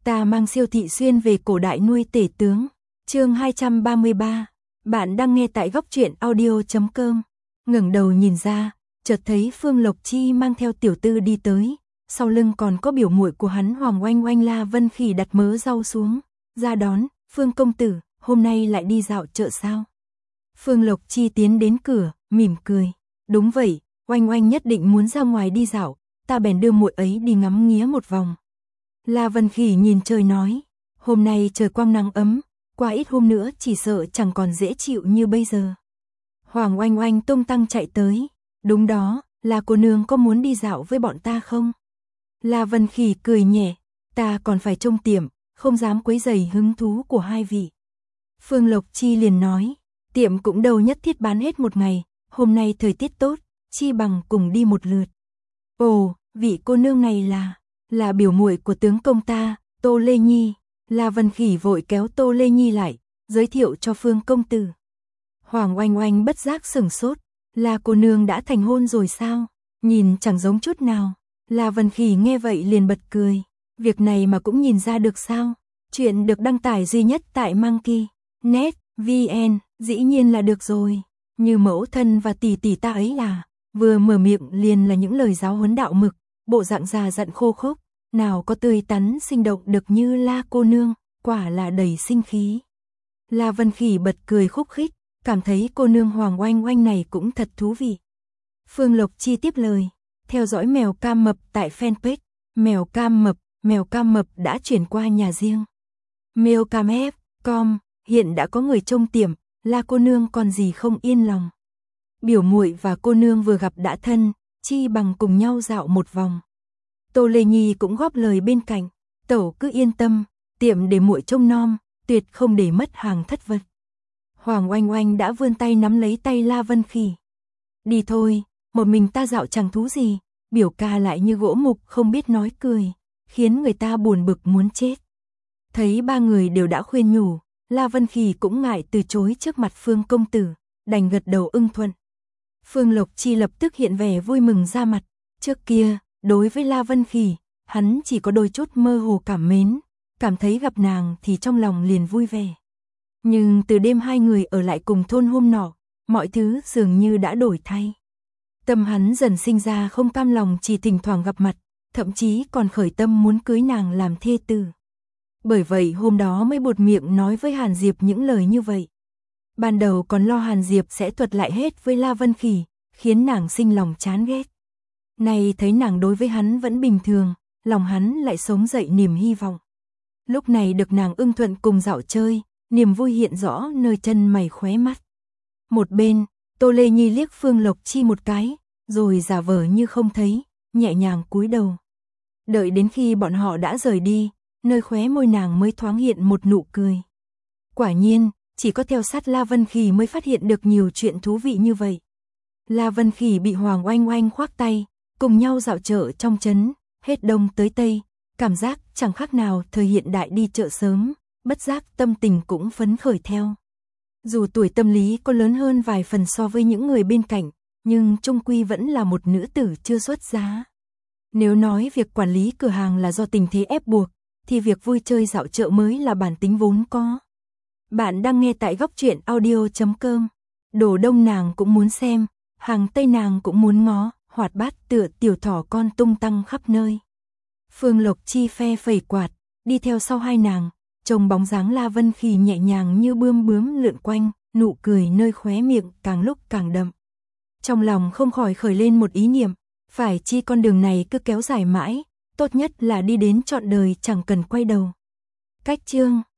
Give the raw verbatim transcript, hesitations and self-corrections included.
Ta mang siêu thị xuyên về cổ đại nuôi tể tướng. Chương hai trăm ba mươi ba. Bạn đang nghe tại góc truyện audio chấm com. Ngẩng đầu nhìn ra, chợt thấy Phương Lộc Chi mang theo tiểu tư đi tới, sau lưng còn có biểu muội của hắn Hoàng Oanh Oanh. La Vân Khỉ đặt mớ rau xuống, ra đón. Phương công tử, hôm nay lại đi dạo chợ sao? Phương Lộc Chi tiến đến cửa, mỉm cười. Đúng vậy, Oanh Oanh nhất định muốn ra ngoài đi dạo, ta bèn đưa muội ấy đi ngắm nghía một vòng. La Vân Khỉ nhìn trời nói, hôm nay trời quang nắng ấm, qua ít hôm nữa chỉ sợ chẳng còn dễ chịu như bây giờ. Hoàng Oanh Oanh tung tăng chạy tới, đúng đó, là cô nương có muốn đi dạo với bọn ta không? La Vân Khỉ cười nhẹ, ta còn phải trông tiệm, không dám quấy rầy hứng thú của hai vị. Phương Lộc Chi liền nói, tiệm cũng đâu nhất thiết bán hết một ngày, hôm nay thời tiết tốt, chi bằng cùng đi một lượt. Ồ, vị cô nương này là, là biểu muội của tướng công ta, Tô Lê Nhi. La Vân Khỉ vội kéo Tô Lê Nhi lại, giới thiệu cho Phương công tử. Hoàng Oanh Oanh bất giác sửng sốt, là cô nương đã thành hôn rồi sao? Nhìn chẳng giống chút nào. La Vân Khỉ nghe vậy liền bật cười, việc này mà cũng nhìn ra được sao? Chuyện được đăng tải duy nhất tại Monkey net vn, dĩ nhiên là được rồi. Như mẫu thân và tỷ tỷ ta ấy là, vừa mở miệng liền là những lời giáo huấn đạo mực, bộ dạng già dặn khô khốc, nào có tươi tắn sinh động được như La cô nương, quả là đầy sinh khí. La Vân Khỉ bật cười khúc khích, cảm thấy cô nương Hoàng Oanh Oanh này cũng thật thú vị. Phương Lộc Chi tiếp lời, theo dõi mèo cam mập tại fanpage, mèo cam mập, mèo cam mập đã chuyển qua nhà riêng. Meowcam chấm com, hiện đã có người trông tiệm, La cô nương còn gì không yên lòng. Biểu muội và cô nương vừa gặp đã thân, chi bằng cùng nhau dạo một vòng. Tô Lê Nhi cũng góp lời bên cạnh, tẩu cứ yên tâm, tiệm để muội trông nom, tuyệt không để mất hàng thất vật. Hoàng Oanh Oanh đã vươn tay nắm lấy tay La Vân Khỉ. Đi thôi, một mình ta dạo chẳng thú gì, biểu ca lại như gỗ mục không biết nói cười, khiến người ta buồn bực muốn chết. Thấy ba người đều đã khuyên nhủ, La Vân Khỉ cũng ngại từ chối trước mặt Phương công tử, đành gật đầu ưng thuận. Phương Lộc Chi lập tức hiện vẻ vui mừng ra mặt, trước kia, đối với La Vân Khỉ, hắn chỉ có đôi chút mơ hồ cảm mến, cảm thấy gặp nàng thì trong lòng liền vui vẻ. Nhưng từ đêm hai người ở lại cùng thôn hôm nọ, mọi thứ dường như đã đổi thay. Tâm hắn dần sinh ra không cam lòng chỉ thỉnh thoảng gặp mặt, thậm chí còn khởi tâm muốn cưới nàng làm thê tử. Bởi vậy hôm đó mới buột miệng nói với Hàn Diệp những lời như vậy. Ban đầu còn lo Hàn Diệp sẽ thuật lại hết với La Vân Khỉ, khiến nàng sinh lòng chán ghét. Nay thấy nàng đối với hắn vẫn bình thường, lòng hắn lại sống dậy niềm hy vọng. Lúc này được nàng ưng thuận cùng dạo chơi, niềm vui hiện rõ nơi chân mày khóe mắt. Một bên, Tô Lê Nhi liếc Phương Lộc Chi một cái, rồi giả vờ như không thấy, nhẹ nhàng cúi đầu. Đợi đến khi bọn họ đã rời đi, nơi khóe môi nàng mới thoáng hiện một nụ cười. Quả nhiên, chỉ có theo sát La Vân Khỉ mới phát hiện được nhiều chuyện thú vị như vậy. La Vân Khỉ bị Hoàng Oanh Oanh khoác tay, cùng nhau dạo chợ trong trấn, hết đông tới tây, cảm giác chẳng khác nào thời hiện đại đi chợ sớm, bất giác tâm tình cũng phấn khởi theo. Dù tuổi tâm lý có lớn hơn vài phần so với những người bên cạnh, nhưng chung quy vẫn là một nữ tử chưa xuất giá. Nếu nói việc quản lý cửa hàng là do tình thế ép buộc, thì việc vui chơi dạo chợ mới là bản tính vốn có. Bạn đang nghe tại góc truyện audio chấm com. Đồ đông nàng cũng muốn xem, hàng tây nàng cũng muốn ngó, hoạt bát tựa tiểu thỏ con tung tăng khắp nơi. Phương Lộc Chi phe phẩy quạt, đi theo sau hai nàng, trông bóng dáng La Vân Khỉ nhẹ nhàng như bươm bướm lượn quanh, nụ cười nơi khóe miệng càng lúc càng đậm. Trong lòng không khỏi khởi lên một ý niệm, phải chi con đường này cứ kéo dài mãi, tốt nhất là đi đến trọn đời chẳng cần quay đầu. Cách chương